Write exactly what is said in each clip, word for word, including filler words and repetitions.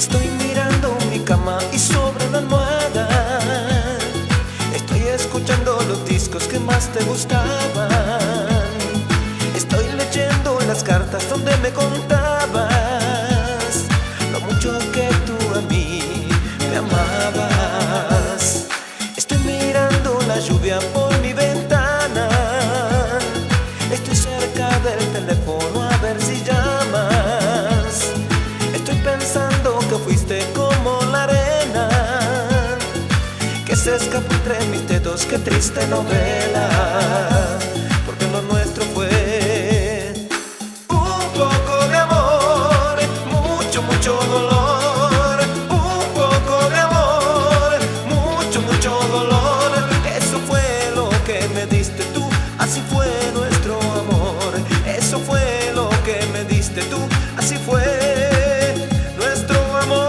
Estoy mirando mi cama y sobre la almohada estoy escuchando los discos que más te gustaban. Estoy leyendo las cartas donde me contabas lo mucho que tú a mí me amabas. Estoy mirando la lluvia por mi ventana, estoy cerca del teléfono a ver si llamas. Estoy pensando que fuiste como la arena que se escapó entre mis dedos. Qué triste novela, porque lo nuestro fue un poco de amor, mucho, mucho dolor. Un poco de amor, mucho, mucho dolor. Eso fue lo que me diste tú, así fue nuestro amor. Eso fue lo que me diste tú, así fue nuestro amor.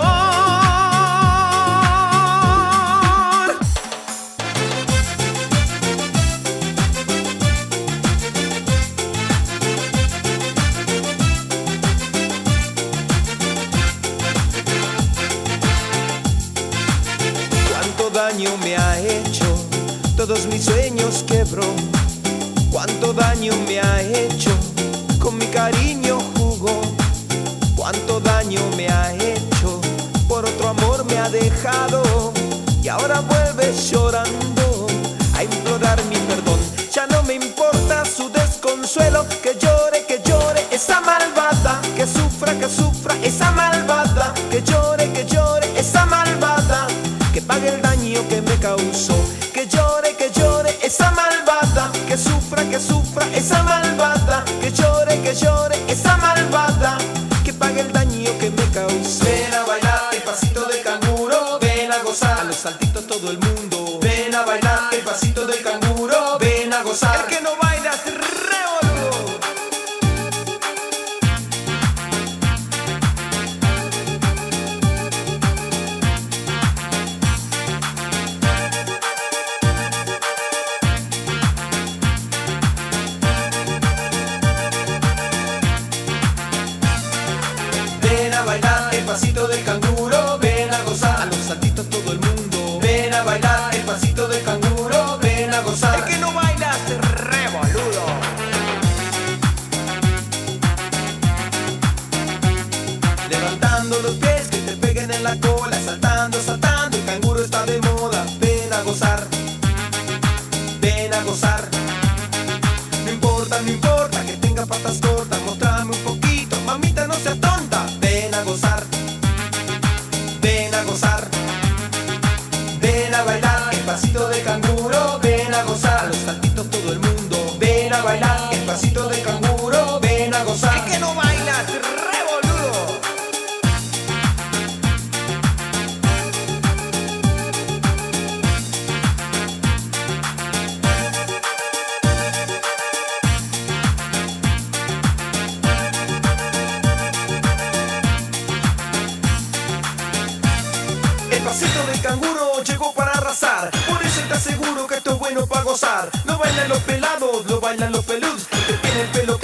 Cuánto daño me ha hecho, todos mis sueños quebró. Cuánto daño me ha hecho, con mi cariño jugó. Cuánto daño me ha hecho, por otro amor me ha dejado. Y ahora vuelves llorando a implorar mi perdón. Ya no me importa su desconsuelo, que llore, que llore esa malvada. Que sufra, que sufra esa malvada. Que llore, que llore esa malvada. Que pague el daño que me causó. Que llore, que llore esa malvada. Que sufra, que sufra esa malvada. Que llore, que llore esa malvada. Que pague el daño que me causó. Ven a bailar el pasito del canguro, ven a gozar a los saltitos todo el mundo. Ven a bailar el pasito del canguro, ven a gozar. El que no baila es re boludo. Ven a bailar el pasito del canguro, ven a gozar a los saltitos todo el mundo. Ven a bailar el pasito del canguro, ven a gozar. El que no baila es re boludo. Levantando los pies que te peguen en la cola, saltando, saltando, el canguro está de moda. Ven a gozar, ven a gozar. No importa, no importa que tenga patas cortas, mostrame un poquito, mamita, no seas tonta. Ven a gozar, ven a gozar. Ven a bailar el pasito del canguro, ven a gozar a los saltitos todo el mundo. Ven a bailar el pasito del canguro, ven a gozar. El que no baila es re boludo. El pasito del canguro llegó para arrasar, por eso te aseguro que esto es bueno para gozar. No bailan los pelados, lo bailan los peludos, que tienen el pelo